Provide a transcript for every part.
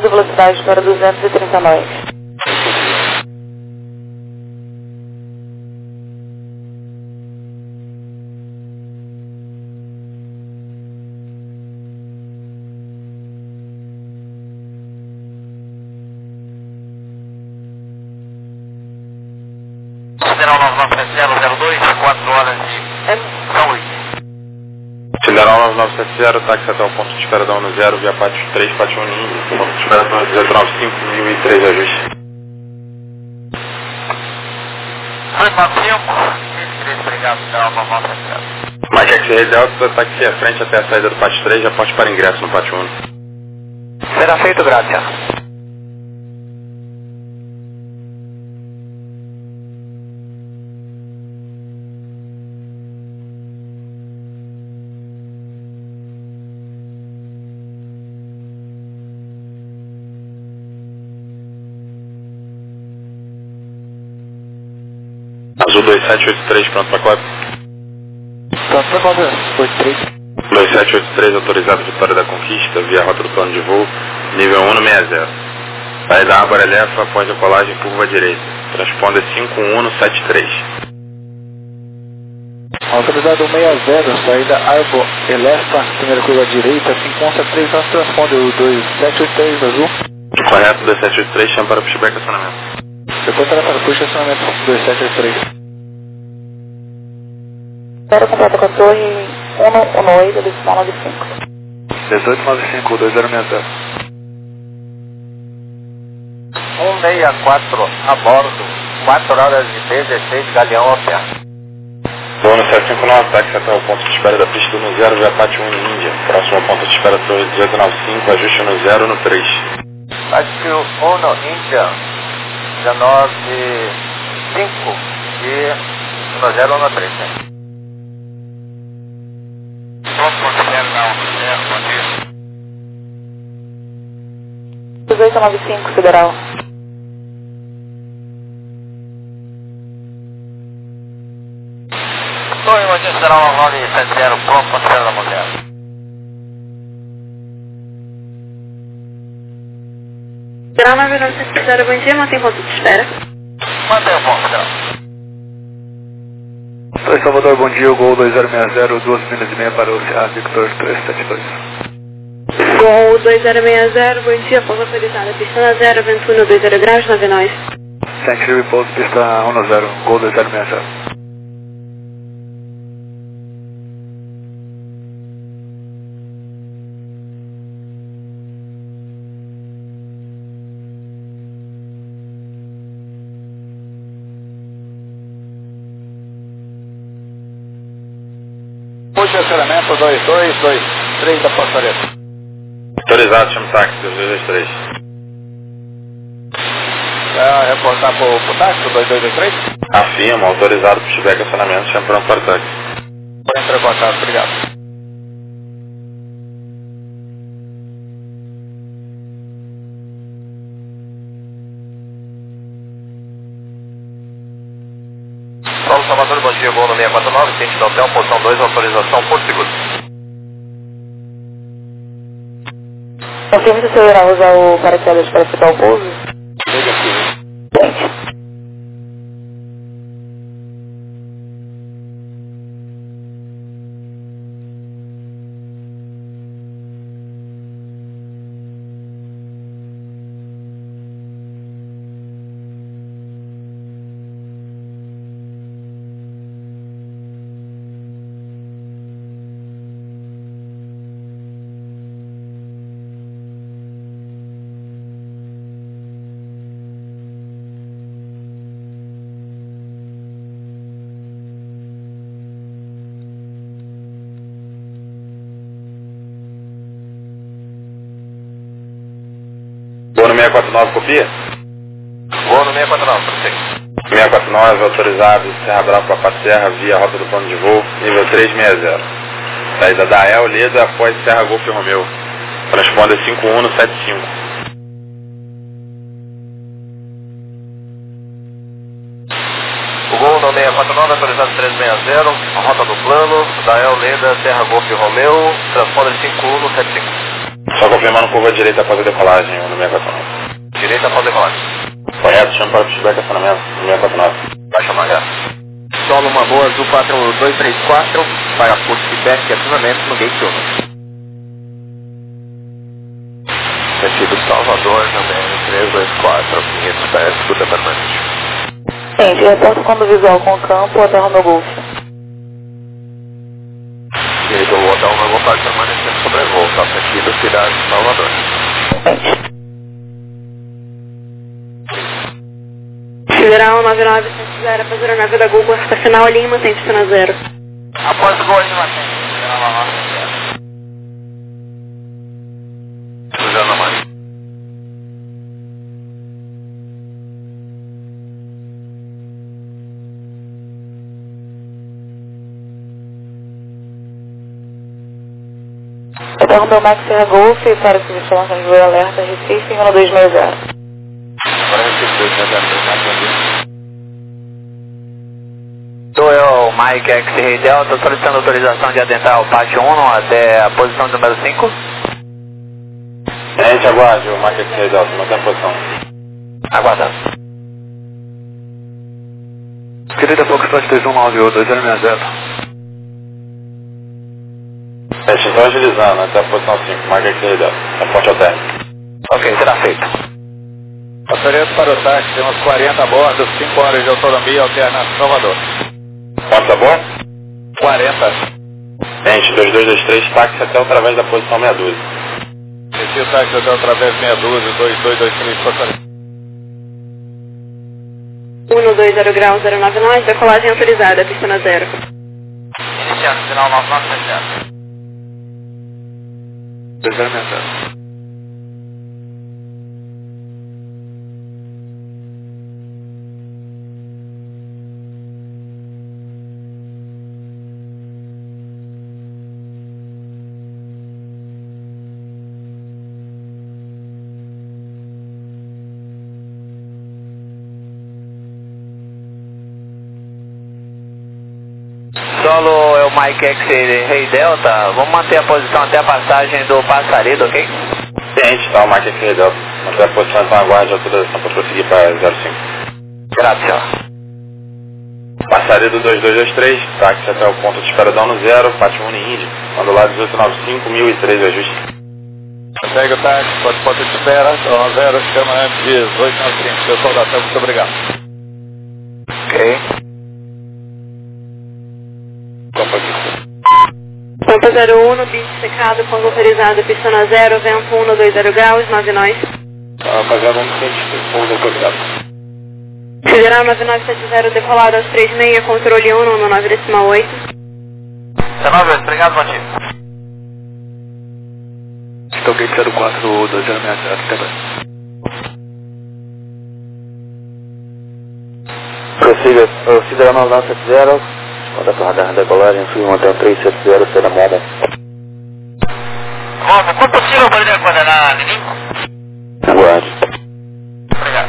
Velocidade para 230 nós. Federal 997002, 4 horas e São Luís. Federal 9970, táxi até o ponto de espera da 10, via Pátio 3, Pátio 1 Ninja. Ponto de espera da 295, 1003, ajuste. 295, 1003, obrigado, Federal 9970. Mike X-Ray Delta, táxi à frente até a saída do Pátio 3, já pode para ingresso no Pátio 1. Será feito, graças. Azul 2783, pronto para cópia. Pronto para cópia, 83. 2783, autorizado Vitória da Conquista, via rota do plano de voo, nível 1 no 60. Saída Árvore Elefa, após a colagem, curva direita. Transponder 5173. Autorizado 60, saída Árvore Elefa, primeira curva direita, 513, transponder o 2783, azul. Correto, 2783, chama para pushback acionamento. Depois para puxa acionamento 2783. Espera contato com a torre 118, decimal 95. 1895, 2060. 164 a bordo, 4 horas e 16, Galeão Oceano. Voo no 759, táxi até o ponto de espera da pista no 0, via Pátio 1 Índia. Próximo ao ponto de espera torre 1895, ajuste no 0 no 3. Pátio 1 Índia, 195 e no 0 no 3. Pronto, considero na 10, bom dia. 1895, Federal. Torre Motinho Federal 970, pronto, considero na moderna. Federal 9970, bom dia, mantém ponto de espera. Mantém o ponto, Federal. Oi, Salvador, bom dia, o Gol 2060, 2 milhas e meia para o Sierra Victor 372. Gol 2060, bom dia, pouso autorizada, pista na 0, vento 120 graus, 9 nós. Century Repouso, pista 10, Gol 2060. Puxa acionamento 2223 da Fortaleza. Autorizado, chama o táxi 223. Reportar pro táxi 2223? Afirma, autorizado pushback acionamento, chama pronto para o táxi. Entra em contato, obrigado. Paulo Salvador, bom dia, Gol no 649, sentido hotel, posição 2, autorização por seguro. Confirme se o senhor irá usar o paraquedas para efetuar o pouso? Negativo. Gente. Voo no 649, copia? Gol no 649, perfeito. 649, autorizado, Serra Brava, Papa Serra, via rota do plano de voo, nível 360. Saída da El Leda após Serra Golf Romeu. Transponder 5175. O Gol no 649, autorizado 360, a rota do plano, da El Leda, Serra Golf Romeu, transponder 5175. Só confirmando curva direita após a decolagem no 649. Direita após decolagem. Correto, chama para o feedback acionamento no 649. Baixa mangar. Solo uma boa, Azul 4234, para curso feedback e acionamento no gate 1. Sentido Salvador, na BR-324, 500 pés, escuta permanente. Gente, reporto quando visual com o campo até o meu Golf. Direito ao hotel, não vou fazer permanecendo sobre voo, tá? Sentido cidade de Salvador. Federal 9970 para 09 da Google, reta final ali, mantém pista na 0. Após o gol, ele mantém. Suzana Maria. Até o meu Max Serra Golf para que os informações de voo alerta Recife 1260. Agora Recife 260, Sou eu, Mike X-Ray Delta, solicitando autorização de adentrar o pátio 1 até a posição número 5. Gente, aguarde o Mike X-Ray Delta, mantém a posição. Aguardando. Querida Foxtrot 3198, 2060. Teste então agilizando até a posição 5, Mike X-Ray Delta, reporte ao término. Ok, será feito. Ofereço para o táxi, temos 40 a bordo, 5 horas de autonomia alterna Salvador. Quantos a bordo? 40. Gente, 2223, táxi até através da posição 612. Esse o táxi até através 612, 2223, passaria. 120 graus 099, decolagem autorizada, pista na 0. Iniciando, sinal 9970. 2060. Solo é o Mike X-Ray Delta, vamos manter a posição até a passagem do Passaredo, ok? Gente, tá o Mike X-Ray Delta, mantém a posição então aguarde a autorização para prosseguir para 05. Graças. Passaredo 2223, táxi até o ponto de espera da 10, pátio Uniinde, manda lá 1895, 1003 ajuste. Segue o táxi, pode ponto de espera, 10, chama antes de 1895. Pessoal da TAM, muito obrigado. Ok. Rampa 01, bicho secado, ponto autorizado, pista na 0, vento 120 graus, 9 nós. Rapaziada, não sente pouso autorizado. Federal 9970, decolado às 36, controle 119,8. 19, obrigado, Matias. Estou gate 04, 2060, também. Prossiga, Federal 9970. Conta para radar decolagem, fui manter 370, será Momo. Momo, quanto possível poderia coordenar, Nininho? Aguarde. Obrigado.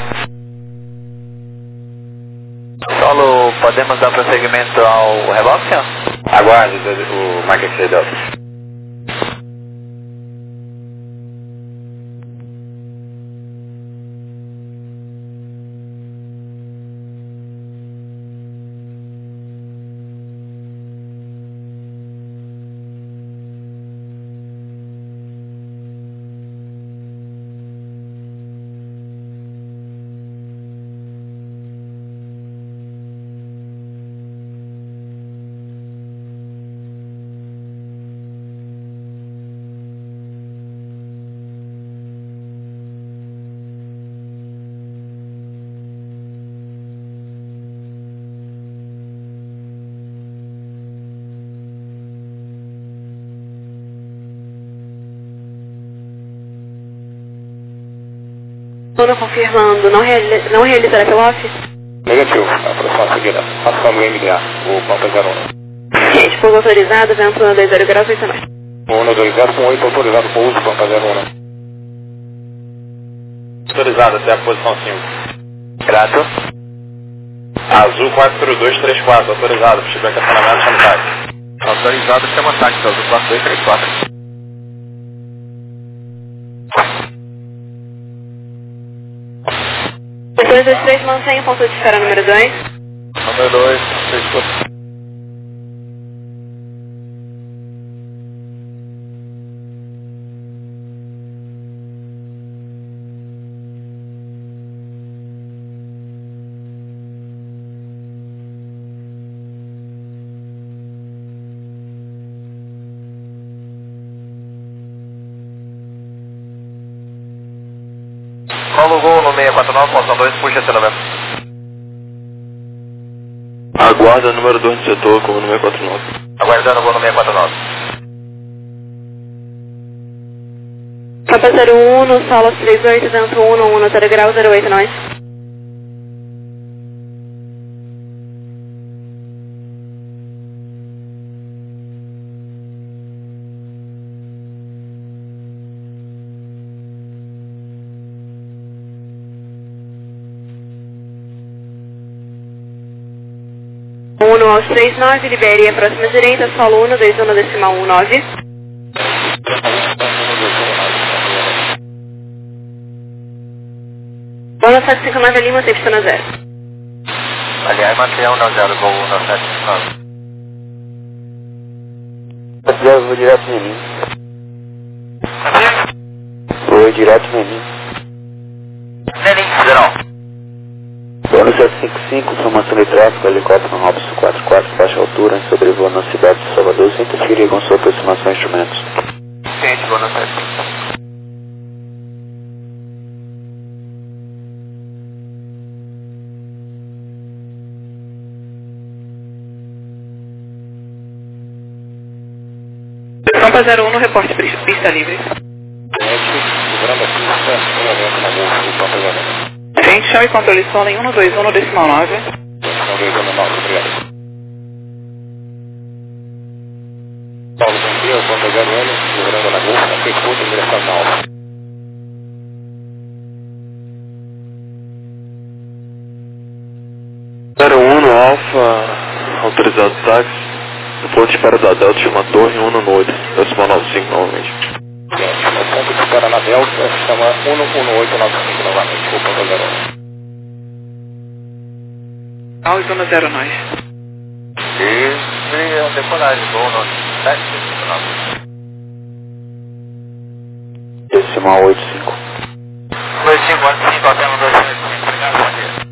Solo, podemos dar prosseguimento ao reboque, senhor? Aguarde o Mike X-Ray Delta. Zona confirmando, não realizará pelo office? Negativo, aproximação seguida. Passando o MDA, o ponto 01. Gente, pouso autorizado, vento 120 graus, 8 nós. 120 com 8 autorizado, pouso, ponto 01. Autorizado até a posição 5. Grato. Azul 4234, autorizado, feedback acionamento, chama táxi. Autorizado, chama táxi, Azul 4234. 223, mantém o ponto de espera número 2. Número 2, você escuta. Paulo Gol no 649, posição 2, puxa esse elemento. Aguarda número 2 no setor com o número 649. Aguardando o Gol no 649. Papa 01, no solo 38, dentro 1, 0 grau, 08, nós. Uno aos 39, libere a próxima direita, solo 1, 21, decimal 19. Bola 759 Lima, você pista na 0. Aliás, mantenha 190, Gol 1759. Eu vou direto no Enim. Vou direto no Enim. Nenim, geral. Bono 755, informação de tráfego, helicóptero Robson 44, baixa altura, sobrevoando a cidade de Salvador, sem interferir com sua aproximação a instrumentos. Ciente, Gol 755. Pampa 01 no reporte, pista livre. Livrando a pista, no momento na bolsa do Pampa 01. Frente, chão e controle solo em 121, decimal 9. 129, obrigado. Paulo, bom dia, Pampa 01, livrando na bolsa, Pecuto, em direção na alta. No Alfa, autorizado táxi. No ponto de espera da Delta, chama Torre 1 no 8, decimal 95 novamente. O ponto de espera na Delta chama 11895 novamente, o Pampa 01. Aos 10 nós. E a decolagem, Gol 759. Decimal 85. 2545, até no 205, obrigado, bom dia.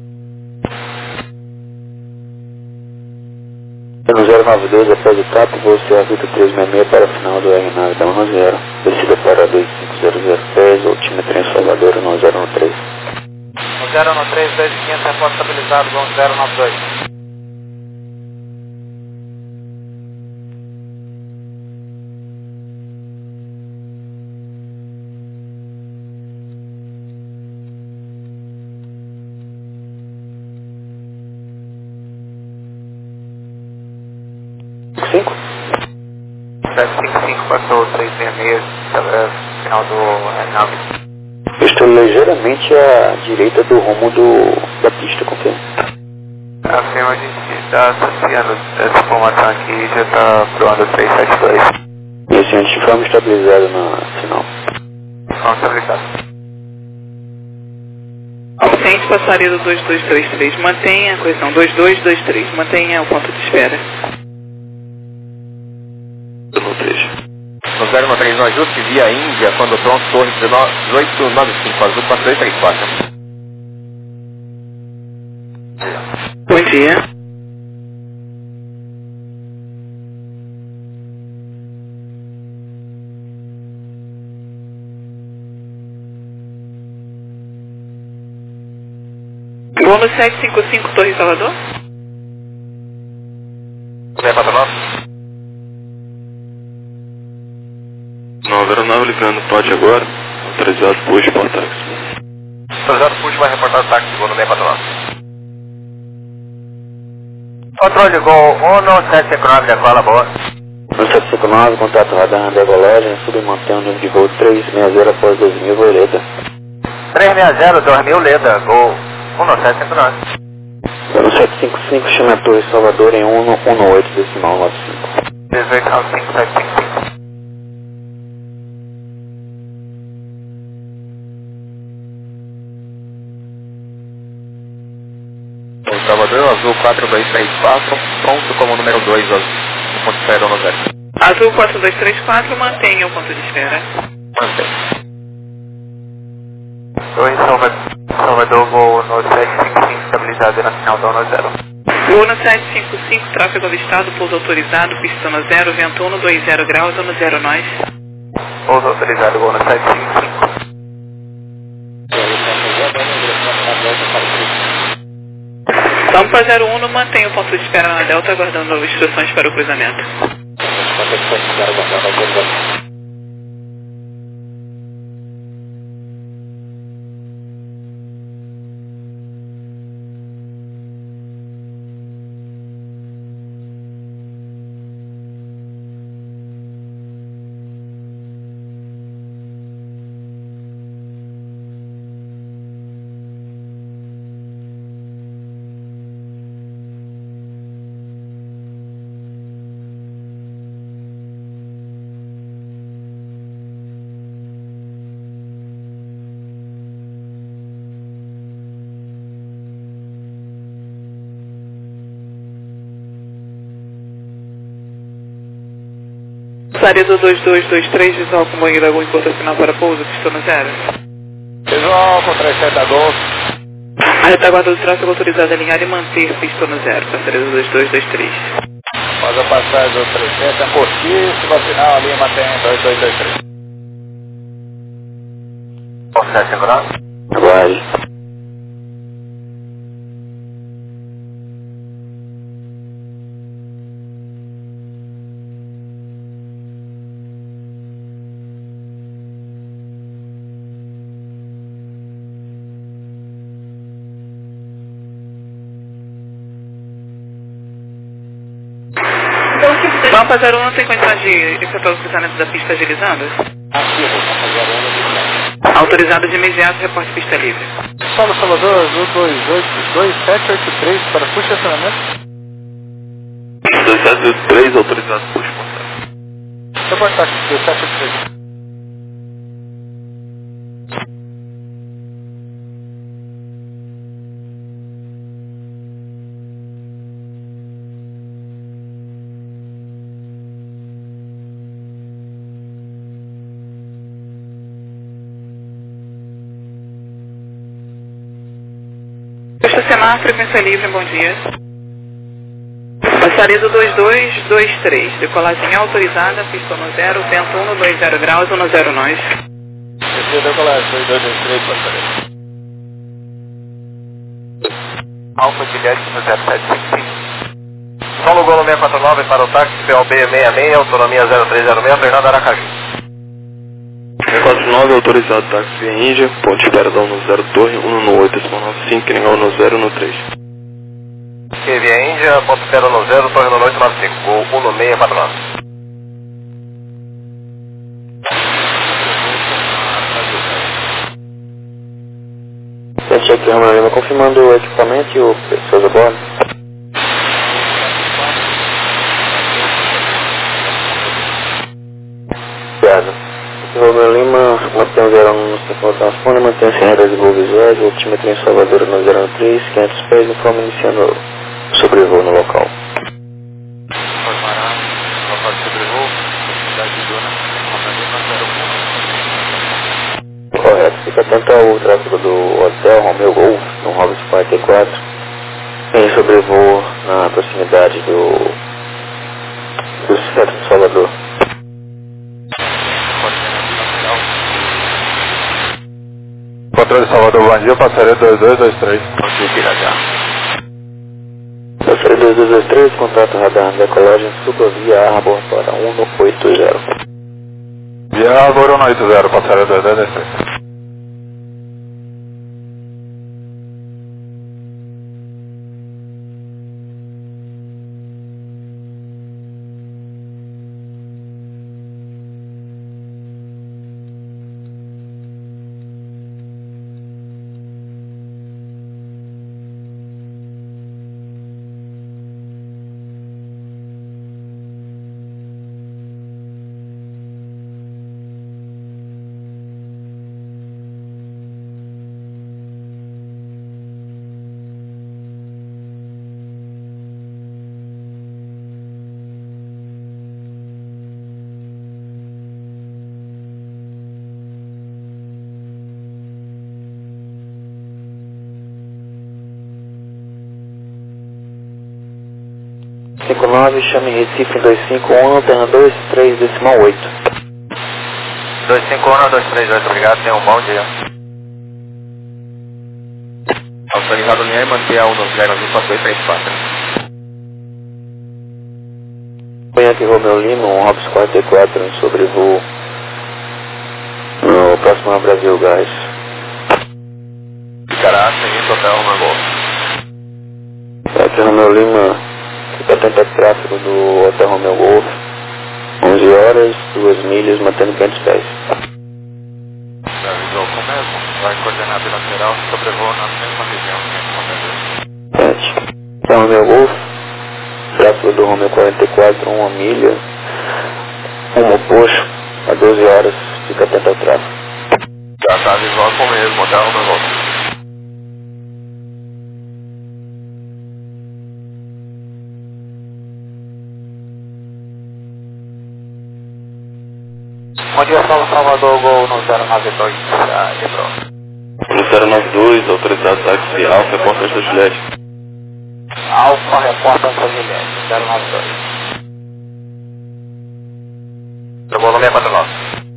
No 092, após o TAP, voo Servita 366 para o final do R9 da 10. Descida para 2500 pés, altímetro em Salvador, no 013. No 013, 2500, repórter estabilizado, Gol 092. Cinco? 755 passou 366, final do R9. Eu estou ligeiramente à direita do rumo da pista, confirma. Afirma, a gente está associando essa informação aqui e já está proando 372. E assim, antiframe estabilizado na final. Vamos estabilizado. Ausente, passaria do 2223. Mantenha a correção 2223. Mantenha o ponto de espera. No 093, no ajuste via Índia, quando pronto, torre 1895, azul 4234. Bom dia. Bônus 755, Torre Salvador. 649. 909 ligando pode agora, autorizado push para táxi. Autorizado push vai reportar o táxi, Gol no 649. Controle Gol 1759, decola, boa. 1759, contato radar, decolagem, submantém o nível de voo 360 após 2000, Leda. 360, 2000, Leda, Gol 1759. 755, chama a Torre Salvador em 118, decimal 95. 1895755. respondeu, azul 4234, pronto como número 2, azul, ponto de espera no 0. Azul 4234, mantenha o ponto de espera. Mantém. 2, Salvador, voo no 755, estabilizado na final da 10. Voo no 755, tráfego avistado, pouso autorizado, pista no 0, vento 120 graus, 10 nós. Pouso autorizado, voo no 755. Tampa 01, mantenha o ponto de espera na Delta, aguardando instruções para o cruzamento. Laredo 2223, visual com banho da Gol, enquanto final para pouso, pista no 0. Visual com 37 a Gol. A retaguarda do tráfego autorizada a alinhar e manter pista no 0, passaredo 2223. Faz a passagem do 37, a curtíssima final ali, mantém 2223. Consegue segurar? Vai. Tampa 01 tem condições de efetuar o cruzamento da pista agilizando? Autorizado de imediato, reporte pista livre. Solo Salvador, azul 2783 para push acionamento. 2783, autorizado push, contato. Reportagem 2783. Estacionar, frequência livre, bom dia. Passaredo 2223, decolagem autorizada, pista no 0, vento 120 graus, 10 nós. Esse é decolagem 2223, passaredo. Alfa Juliette no 0755. Solo Golo 649 para o táxi POB 66, autonomia 0306, Fernando Aracaju. 49, autorizado táxi via Índia, ponto de espera da 10 Torre, 1 no 8, 95, Queringal no 0 no 3. Que via Índia, ponto de espera no 0, Torre no 895, Gol 1 para nós. Esse aqui é o Lima, confirmando o equipamento e o pessoas a bordo. Obrigado. Romeu Lima, mantém 01 no centro de transpone, mantém sem regra de voo visuais, o altímetro em Salvador no 03, 500 pés, informe iniciando o sobrevoo no local. Formará, local de sobrevoo, cidade de Dona, Romeu Lima 01. Correto, fica atento ao tráfego do hotel Romeu Golf, no Robson 44, em sobrevoo na proximidade do centro de Salvador. Controle Salvador, bom dia, passaredo 2223. Passaredo 2223, contato radar na decolagem, suba via Arbor para 180. Via Arbor 180, passaredo 2223. 59, chame Recife 251, terra 23, decimal 8. 251, 238, obrigado, tenha um bom dia. Autorizado linha e manter a 10 azul para 234. Banhante Romeu Lima, um Robson 44, um sobrevoo no próximo a Brasil Gás. Ficará seguindo até o Romeu. Banhante Romeu Lima, fica tentando tráfego do Hotel Romeu Golf, 11 horas, 2 milhas, mantendo 500 pés. Avisou com mesmo, vai coordenar bilateral, sobrevoo na mesma região. 7. Hotel Romeu Golf, tráfego do Romeu 44, 1 milha, rumo oposto, a 12 horas, fica atento ao tráfego. Já está visual com mesmo, até o Romeu. Bom dia, Salvador, Gol no 092, lembrou. No 092, autorizado táxi Alfa, Portas da Juliette. Alfa, repórter da Juliette, 092. Gol no 649.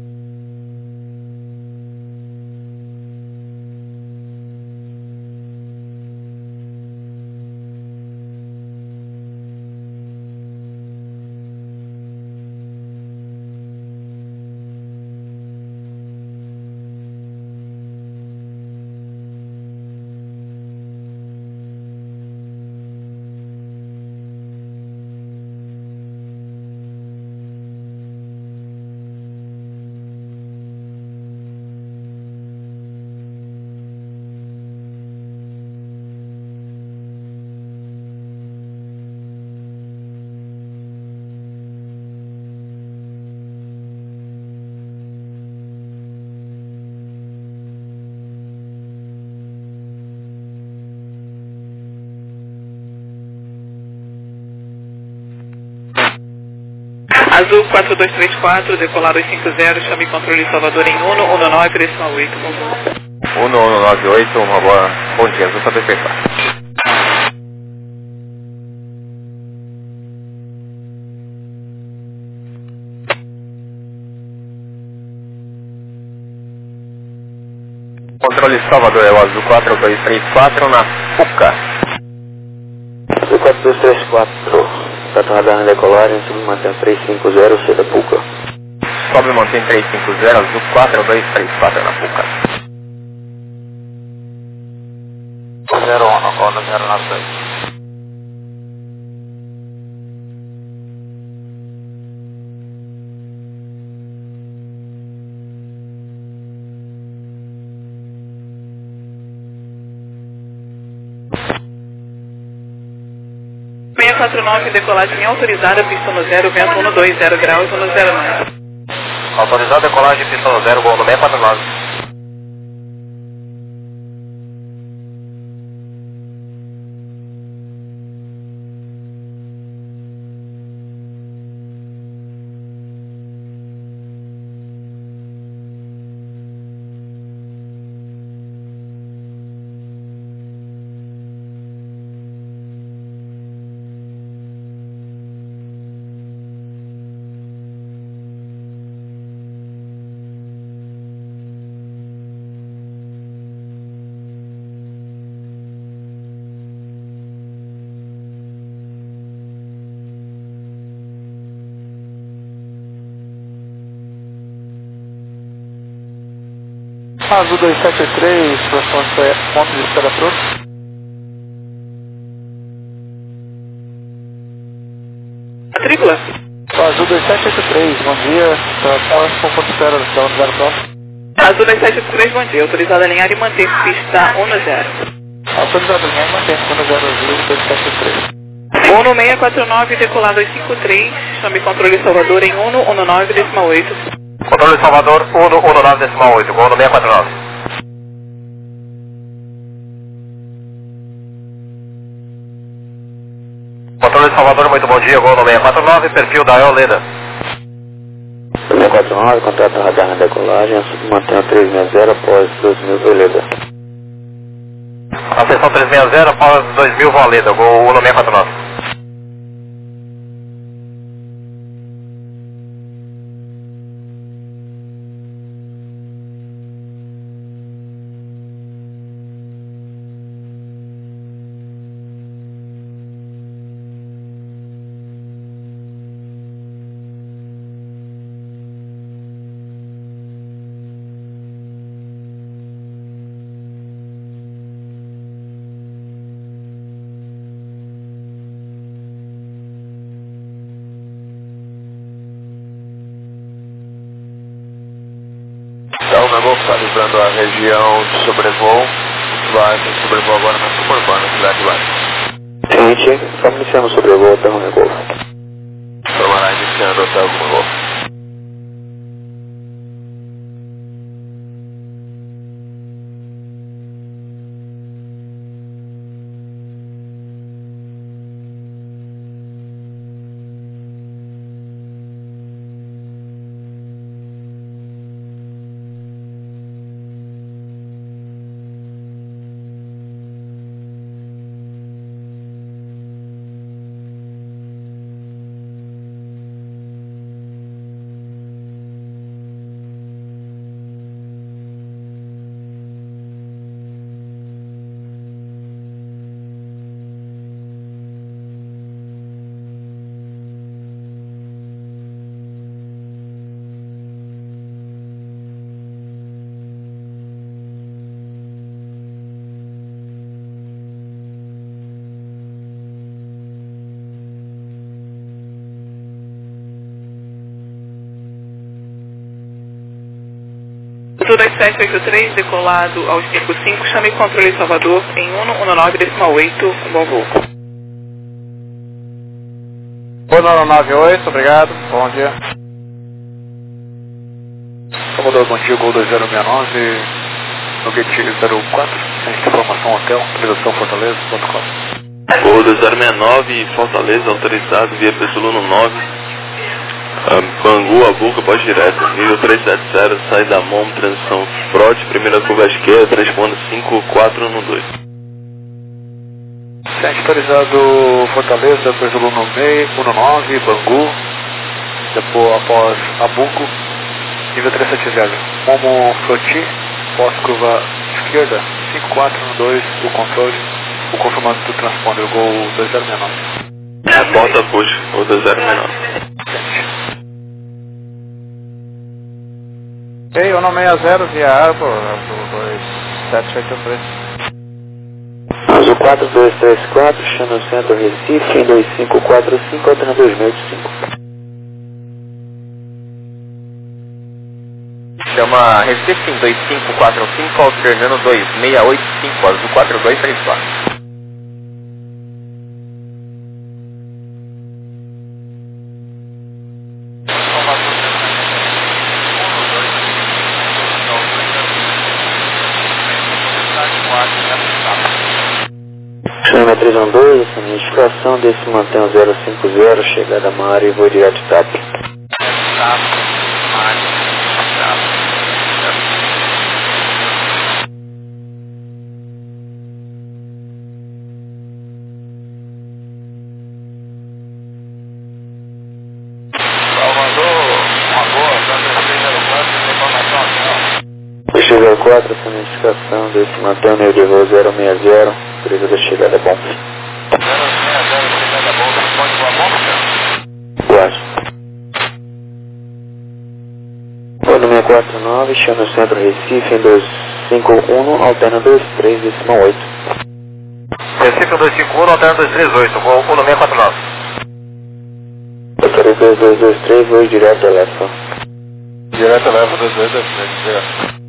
Azul 4234, decolar 250, chame controle Salvador em 119, decimal 8. 1198, uma boa. Bom dia, Azul para 234. Controle Salvador é o Azul 4234 na PUCA. Azul 4234. Tato radar na decolagem, submantém 350, C da PUCA. Sobe mantém 350, Azul 4234 na PUCA. 01, acorda 096. Decolagem autorizada, pista no 0, vento 120 graus, 109. Autorizada decolagem, pista no 0, gol no 649. Azul 273, ponto de espera pronto. Matrícula? Azul 2783, bom dia. Estamos com ponto de espera, estamos no 0 pronto. Azul 2783, bom dia. Autorizada a alinhar e manter pista 110. Autorizada a alinhar e manter pista 110, Azul 273. 1649, decolar 253, chame controle Salvador em 119, decimal 8. Controle Salvador 119, decimal 8, gol no 649. Controle Salvador, muito bom dia, gol no 649, perfil da Eoleda. 649, contrato radar na decolagem, submantém 360 após 2000 Veleda. Atenção 360 após 2000 Valeda, gol no 649. está livrando a região de sobrevoo. Vai ter sobrevoo agora na suburbana, cidade de Baixa. Tenente, estamos iniciando o sobrevoo até Romeo Golf. Informará iniciando até o Romeo Golf. Tudo 783, decolado aos 55, chame controle Salvador em 119,8, bom voo. 1998, obrigado, bom dia. Salvador, bom dia, Gol 2069, no gate 04, sem informação hotel, autorização Fortaleza.com. Gol 2069, Fortaleza, autorizado via Pesuluno 9. Bangu, a boca, pode direto. Nível 370, sai da MOM, transição Frode, primeira curva à esquerda, transponda 5412. Sente autorizado Fortaleza, Pesuluno 19, Bangu, depois após Abuco, nível 370. Momo Froti, pós-curva esquerda, 5412, o controle, o confirmando do transponder, Gol 2069. Porta push, Gol 2069. Ok, 160 via Arbor, Azul 2783. Azul 4234, chama Centro Recife, em 2545, alterna 2085. Chama Recife em 2545, alternando 2685, Azul 4234. Chama 312, essa notificação desse mantém o 050, chegada a uma área e vou direto de TAP. Peixe 04, essa notificação desse mantém o nível de voo 060, empresa da chegada é bom. 060, chegada bom, responde com a bomba, Quase. Voo no 649, chama o Centro Recife em 251, alterna 23,8. Recife 251, alterna 238, Gol 649. Autoriza 2223, voo direto a Lefa. Direto leva 2223, direto.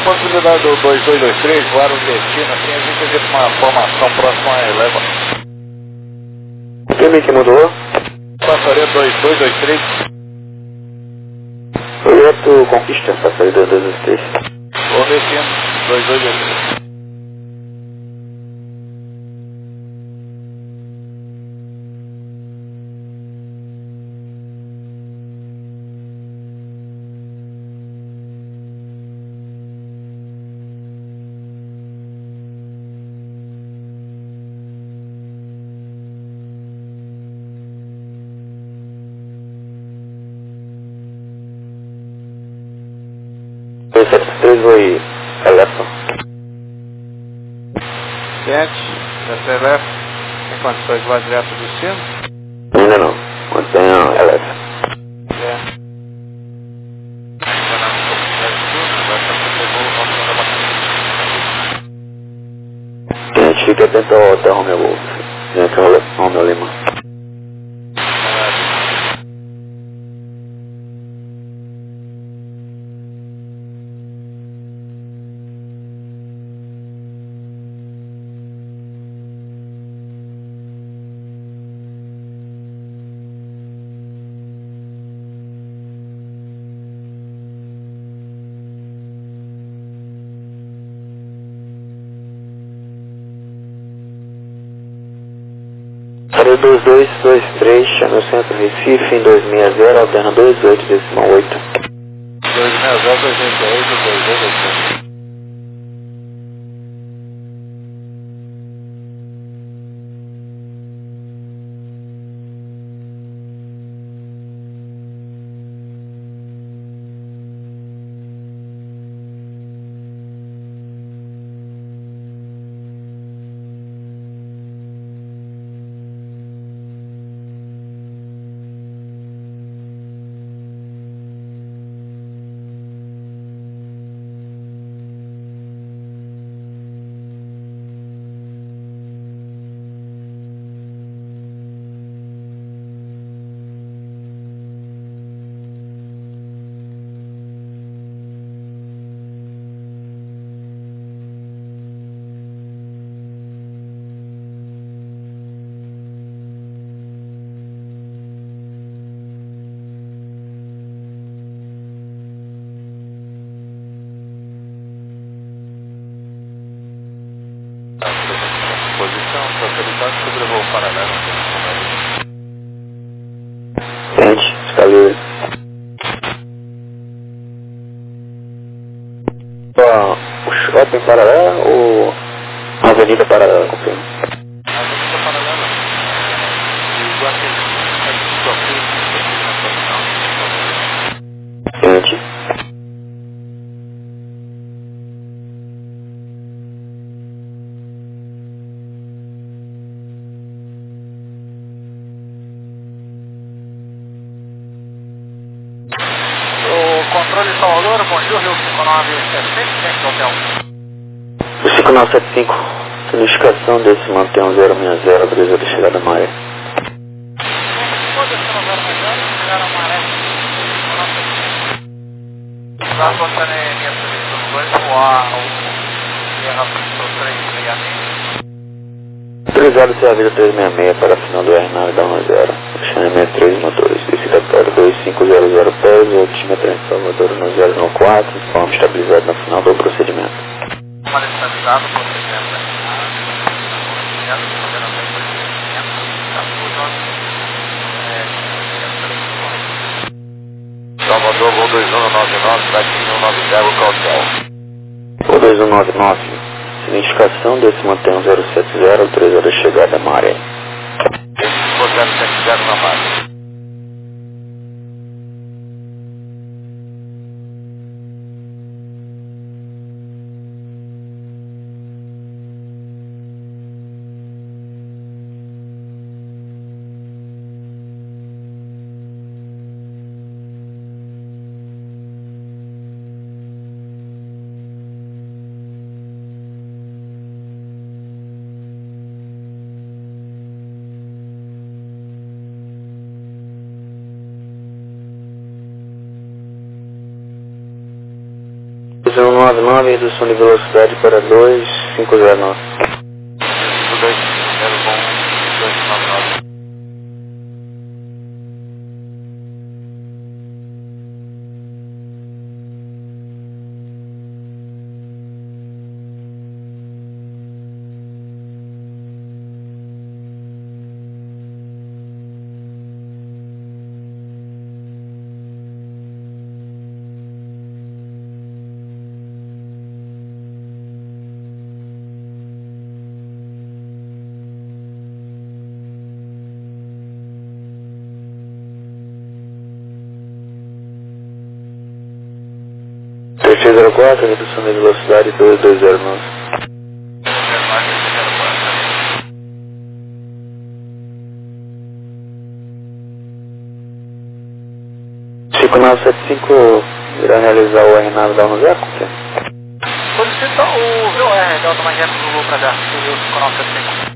possibilidade do 2223 voar o destino, assim a gente vê uma formação próxima a Eleva. O que mudou? Passaria 2223. Projeto Conquista, passaria 2223. O destino, 2223. O 73 foi Elefant. Gente, essa Eleva tem condições de voar direto do destino? Ainda não, mantenha Elefant. Gente, fique atento ao hotel Romeo Wolf. Gente, Romeo Lima. Área 2223, chame o centro Recife em 260, alterna 28, decimal 8. 260, 288, 2223. Posição, facilidade sobre o voo paralelo. Gente, escalei. O shopping paralelo ou a avenida paralela, confirma? A avenida paralela. Gente. Controle Salvador, bonjour, Rio 5975, hotel. O 5975, significação desse mantém 060, 3 de chegada à maré. Está contando minha seleção no banco, o Sierra Pistol 366. 3 horas de vida 366 para a final do R9 da 10. Chame 63 motores, descidatório 2500 pés, altímetro em Salvador 1004, forma estabilizado na final do procedimento. Uma estabilizada, procedimento, Salvador, voo 2199, daqui 190, hotel. O 2199, significação desse mantém 070, 3 horas de chegada à maré. 070 na maré. 199, redução de velocidade para 2509. 299. TX04, redução de velocidade 2209. 5975 irá realizar o R9 da 10, confirma. Solicita o VOR Delta Mike Eco Zulu para cá, o 5975.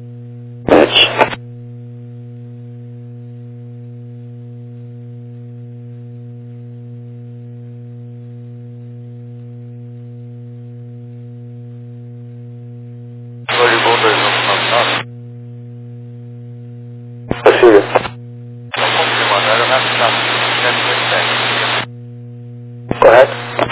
Correto?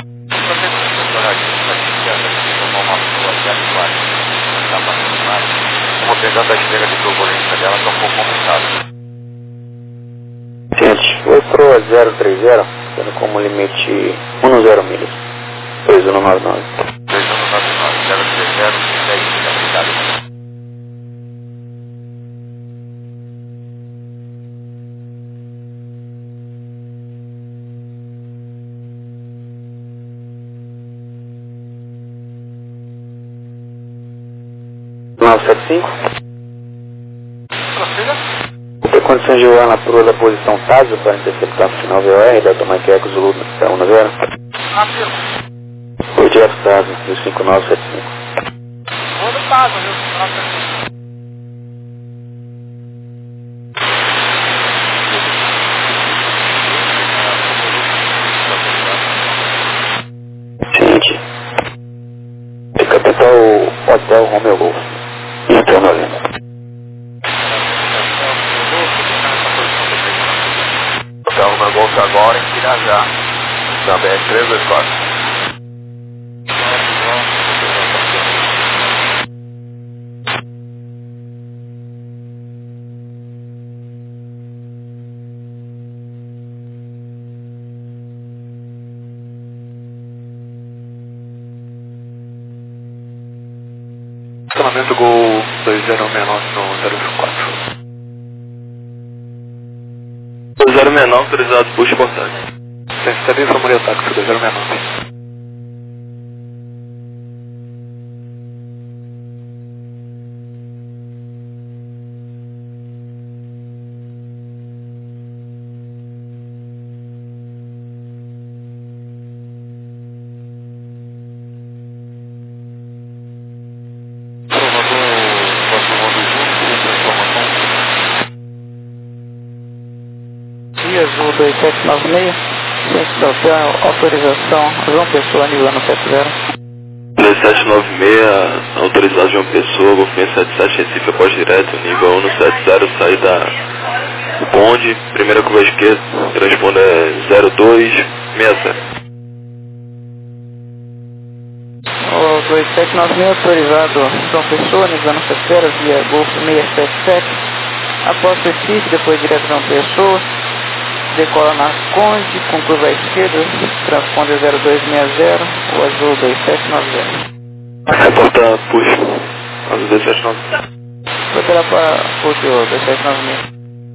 Como pegando a esteira de turbulência dela, está um pouco complicado. Gente, vou pro 030, tendo como limite 10 milhas. 3199. 3199, 030, 10 milhas, obrigado. Tem condições de voar na proa da posição TASO para interceptar no final VOR, Delta Mike Eco Zulu da 10? Foi direto TASO, do 5975. Vou do caso, viu? 5975. Gente, fica até o Hotel Romeo Golf. E então na linha. Hotel Romeo Golf agora em Pirajá, da BR-324. Estacionamento Gol 2069 no 004. 2069 autorizado push portagem. Centraliza o Maria Táxi 2069. Azul 2796, ciente do hotel, autorização, João Pessoa, nível 70. 2796, autorizado João Pessoa, Golf 677, Recife após direto, nível 170, saída do bonde, primeira curva esquerda, transponder 0260. O 2796, autorizado João Pessoa, nível 70, via Golf 677, após Recife, depois direto João Pessoa, decola na Conde, com curva à esquerda, transponder 0260, o azul 2790. Reporta push, azul 2790. Vou tirar para push o 2796.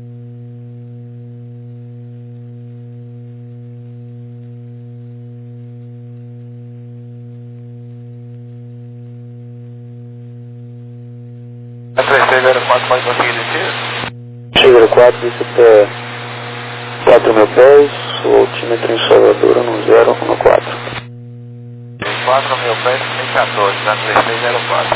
A 3304 pode conseguir descer? 34, isso até 4.000 pés, o altímetro em Salvador no 014. 4.000 pés, 14, na 3304.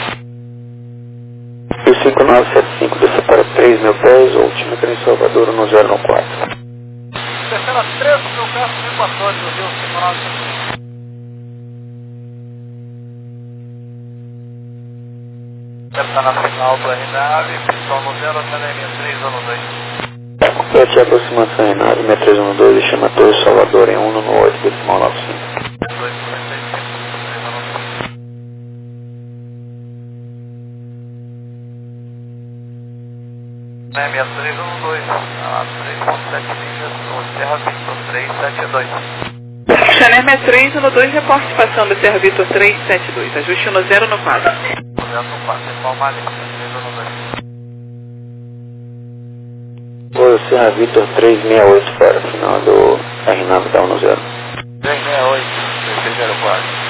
E 5975 desce para 3.000 pés, o altímetro em Salvador no 014. Descendo a 3 do meu carro, 14, viu? 5975. Está na final do RNAV, pistão no 0, academia 312. Repete a aproximação em nave 6312 e chama Torre Salvador em 1 no 8, decimal 95. 6312, a 3.7 milhas no Serra Victor 372. Chanel 6312, reporte passando Serra Victor 372, ajuste no 0 no 4. 0 no 4, decimal maligno, 312. Oi, Serra Victor 368 para final do RNAV da 1 0. 368, 304.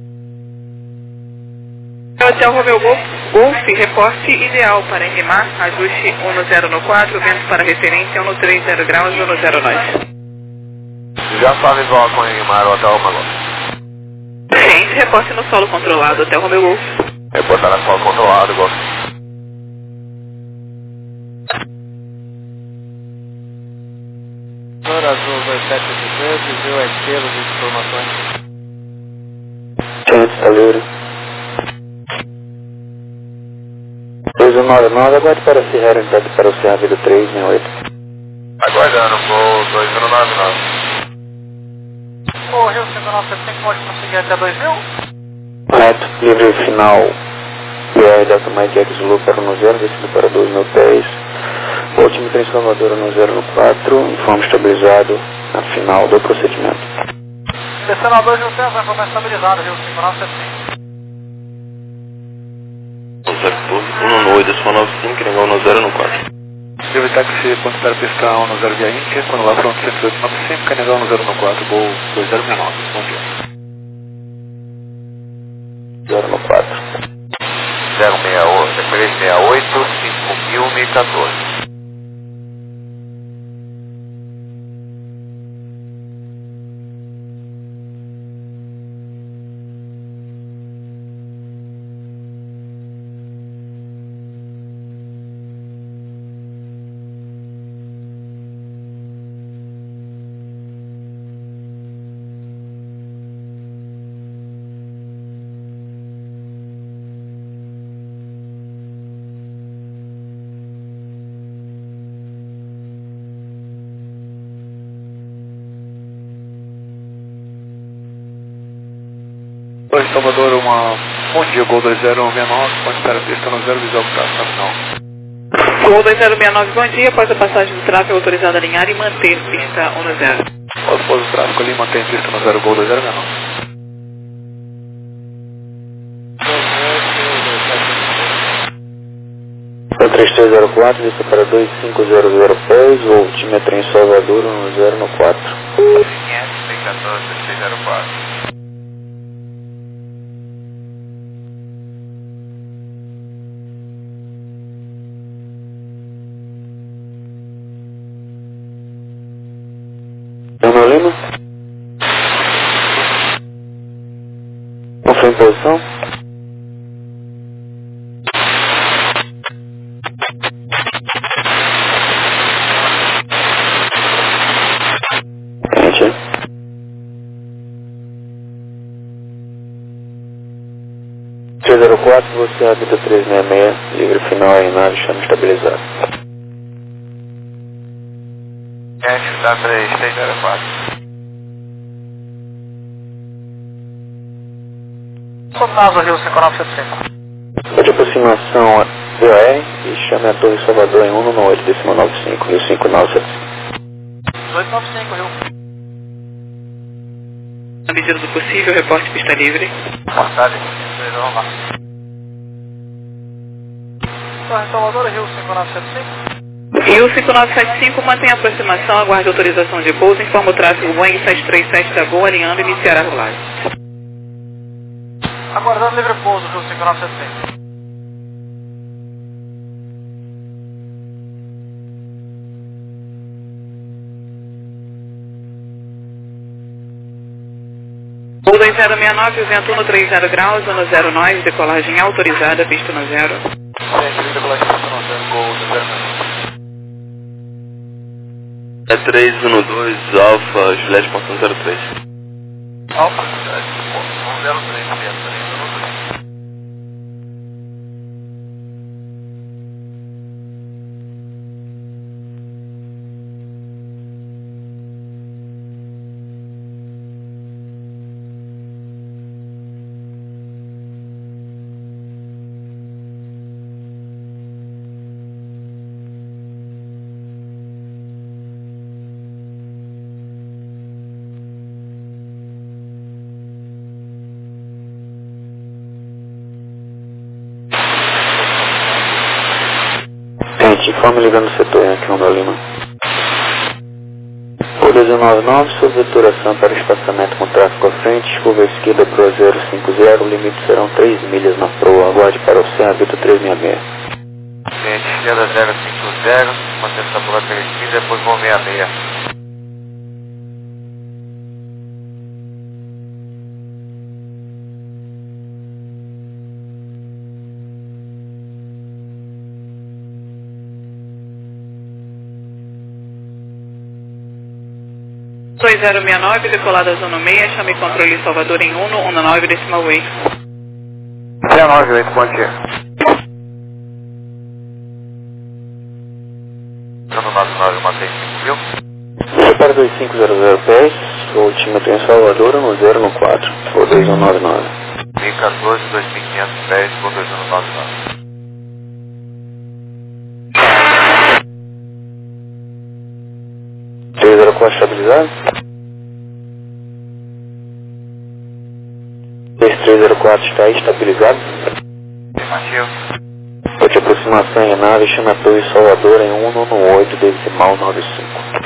Hotel Romeu Golf, reporte ideal para enrimar, ajuste 10 no 4, vento para referência 130 graus, 10 nós. Já está visual com enrimar o Hotel Romeu Golf. Ciente, reporte no solo controlado, Hotel Romeu Golf. Reportar no solo controlado, Golf. Senhor Azul 2783, viu a esquerda de informações. Ciente, está livre. 2199, aguarde para Serra entrada para o Serra Vida 368. Aguardando, voo 2099. Ô, Rio 5975 pode conseguir até 2000? Correto, livre final BR Delta Mike X Zulu para o 0, descido para 2000 pés. Último trem Salvador no 0 no 4, informe estabilizado na final do procedimento. Descendo a 2 no tempo, vai formar estabilizado, Rio 5975. 1 no 8, decimal 95, negou no 0 no 4. Livre táxi, ponto para pista 1 no 0 via Inca, quando lá pronto 10895, Canegão no 0 no 4, voo 2069, bom dia. 0 no 4. 068, referência 68, 5014. Oi, Salvador, bom dia, Gol 2069, ponte para pista no 0, visual para a final. Gol 2069, bom dia, após a passagem do tráfego autorizado a alinhar e manter pista 1 no 0. Após o tráfego ali, mantém pista no 0, Gol 2069. 3304, desça para 2500 pés, o altímetro em Salvador no 0 no 4. 500, 614, 604. Daniel Lima? Confirma em posição? Gente. 304, você habita 366, livre final aí, nave, chama estabilizado. Está 3304. Sonasa Rio 5975. Pode aproximação BOR e chame a Torre Salvador em 1 no 8, decimal 95, Rio 5975. 1895, Rio. Na medida do possível, reporte pista livre. Passagem, vamos lá. Torre Salvador, Rio 5975. Rio 5975, mantém a aproximação, aguarde autorização de pouso, informa o tráfego Boeing 737 da Gol, alinhando e iniciará a rolagem. Aguardando livre pouso, Rio 5975. Gol 2069, vento 130 graus, 10 nós, decolagem autorizada, pista no 0. Gente, decolagem pista no 0, Gol 0. É 312, Alfa, Juliette, portão 03. Alfa, Juliette, portão 03, 6313. Informe ligando o setor aqui no meu Lima. O 2199, sua veturação para estacionamento com tráfego à frente, curva esquerda pro 050, o limite serão 3 milhas na proa, aguarde para o Serra Vitor 366. Esquerda 050, mantendo essa proa pela esquerda, depois vão 66. Dois 2069, decolada zona 6, chame controle Salvador em 119 decimal way. 698, bom dia. Zona 99, matei 5.000. Repara 2500 pés, o time tem Salvador no 014, ou 2199. 1014, 2500 pés, vou 2199. Com estabilizado. 3304 está estabilizado. Afirmativo. Pode aproximação em nave, chama a Torre Salvador em 118 decimal 95.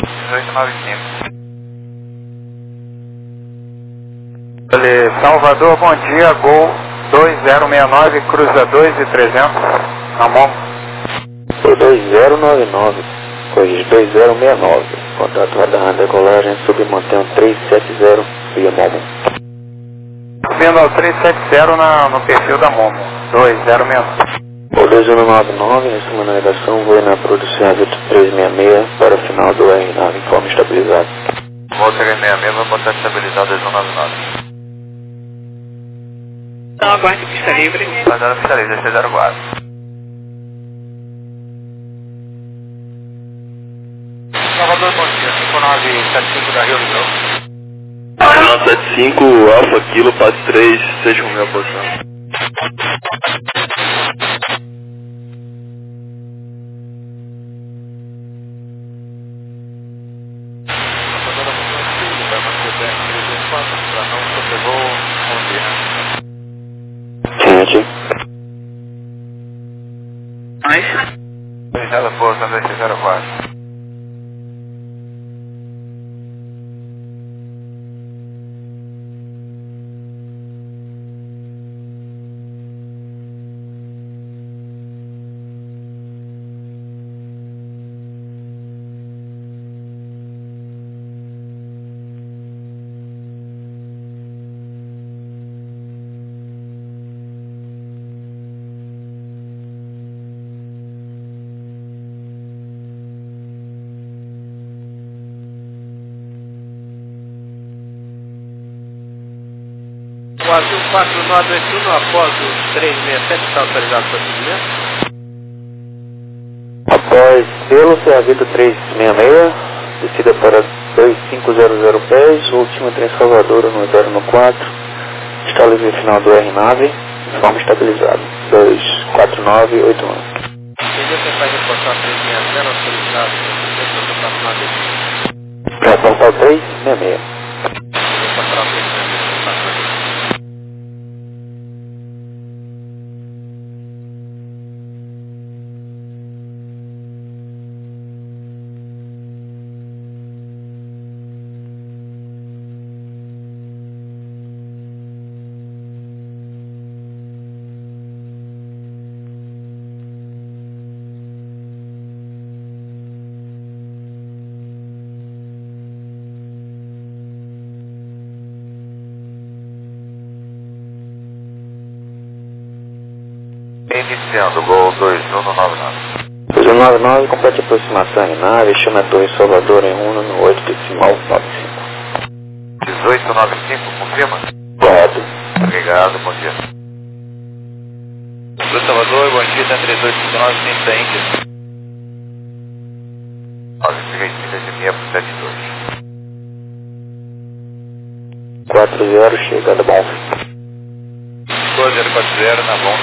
1895. Salvador, bom dia, Gol 2069, cruza 2 e 300, na mão. Por 2099, corrige 2069. Contato radar decolagem sob mantenha 370 via Momo. Subindo ao 370 no perfil da Momo, 2069. O 2199, em sua navegação, voe na produção Vitor 366 para o final do R9, informe estabilizado. Vou 366, vou botar estabilizado 2199. Então aguarde pista livre. Vai dar a pista livre, 604. Salvador, bom dia, 5975 da Rio Ligão. 975, Alfa Kilo, passe 3, seja o meu posição. Ciente. Nós. Obrigado, força 204. O Azul 4921 após o 367 está autorizado para seguimento? Após pelo Serra Vitor 366, descida para 2500 pés, o último trem Salvador no 014, está livre final do R9, informe estabilizado, 24981. Entendeu que vai reportar 360 autorizado para Reportar 366. reportar o 360. Iniciando, Gol 2199. 299, complete aproximação em nave, chama a Torre Salvador em 118 decimal 95. 1895, confirma? Correto. Obrigado, bom dia. Sou Salvador, bom dia, tá 3859, centro da Índia. 9 milhas de meia por 72. 40, chegada bom. 2040 na bom.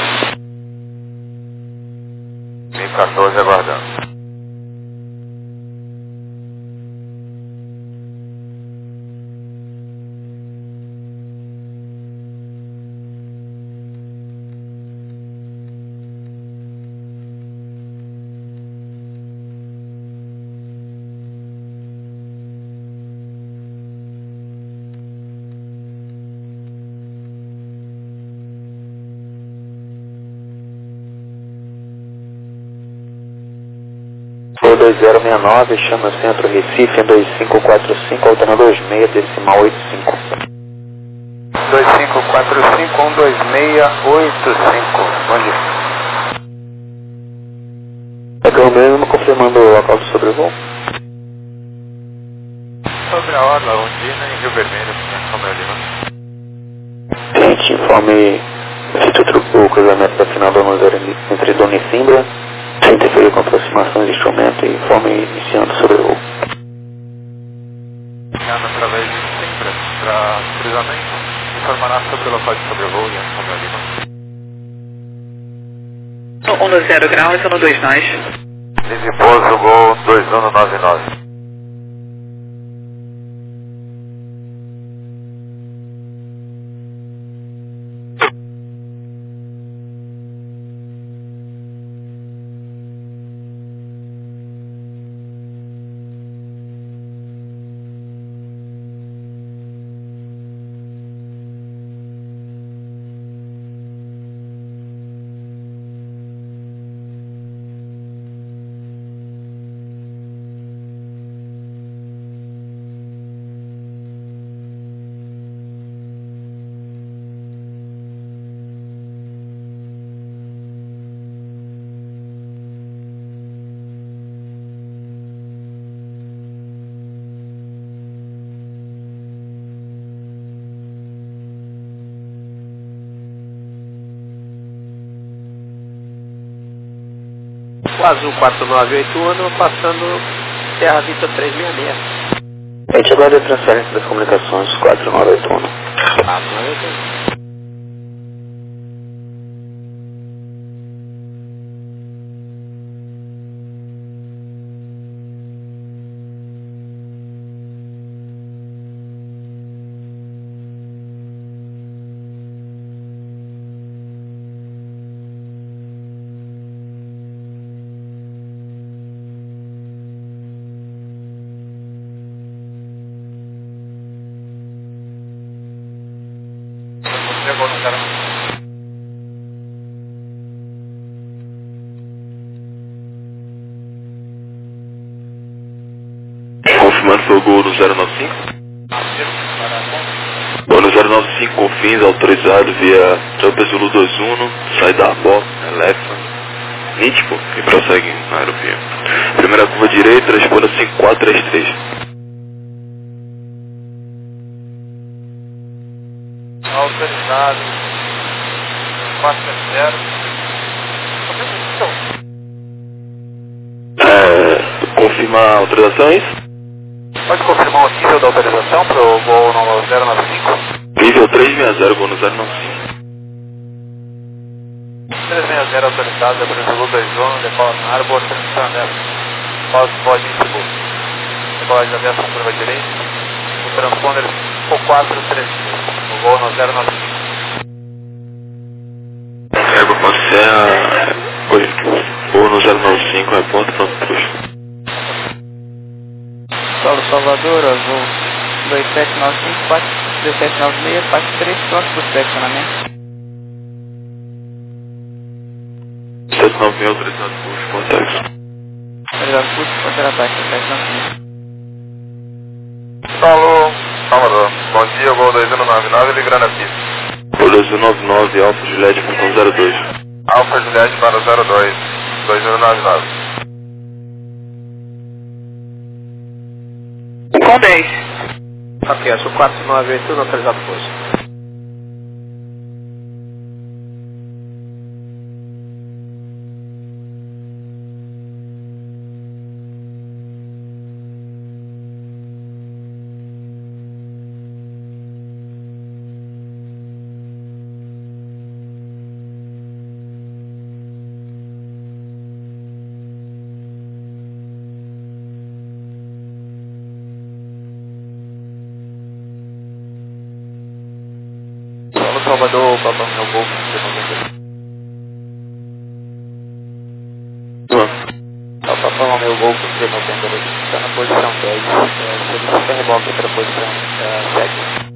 1014 aguardando. 12069, chama Centro Recife, 2545, alterna 26, decimal 85. 2545, 12685. Bom dia. É que eu mesmo confirmando o local do sobrevoo. Sobre a Orla Londrina em Rio Vermelho, Romeu Lima. Gente, informe o cruzamento da final do 10 entre Dona e Simbra, sem interferir com aproximações de instrumento e informe iniciando o sobrevoo. Chegando através de Simbra para cruzamento, informará sobre o local de sobrevoo em Romeu Lima. 10 graus, 12 nós. Livre pouso, Gol 2199. O Azul 4981 passando Serra Vista 366. Gente, agora é a transferência das comunicações 4981. Confirmando foi o Gol no 095. Gol no 095, confins, autorizado via Jumper Zulu 21, sai da Abo, Elephant, Nítico e prossegue na aerovia. Primeira curva direita, responda 5433. Autorizado. 470. Confirmar autorizações. Pode confirmar o nível da autorização para o voo no 095? Nível 360, Gol no 095. 360 autorizado, da Zulu 21, decola na Arbor, transicionando. Pode em seguro. Decolagem da aviação curva direita. O transponder 5433. O voo no 095. Égua com Serra, voo no 095, reporta pronto puxa. Solo Salvador, Azul 2795, 2796, parte 3, pronto para o seccionamento. 796 autorizado puxa, contexto. Autorizado curso, contra-ataque, 796. Alô, Salvador. Bom dia, Gol 2199, ligrando a pista. Gol 2199, Alfa Juliette, função 02. Alfa Juliette para 02, 2199. Com 10. Ok, Azul 4981 autorizado posto. Salvador, Papa Meu Gol, 390. Papa Meu Gol, 390, está na posição 10. Serviço de reboque para a posição 7.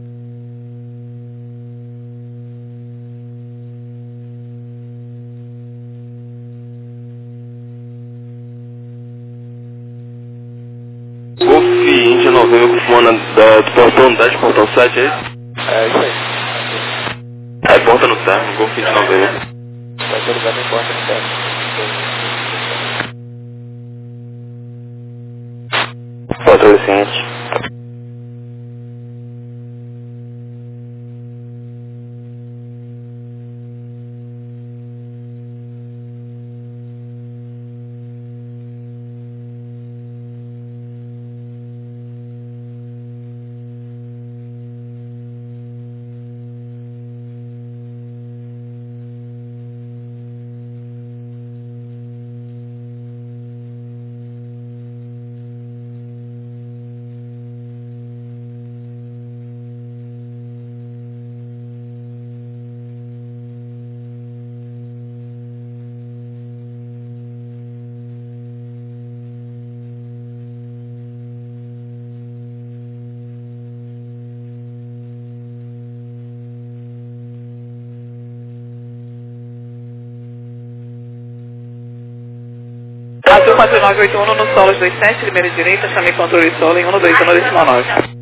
291 confirmando do portão 10, portão 7, é isso? É isso aí. Aí porta no térreo, Golf 291. Vai ser ligado em porta no térreo. Porta Vicente. Azul 4981 no solo 27, primeira direita, chame controle solo em 121,9.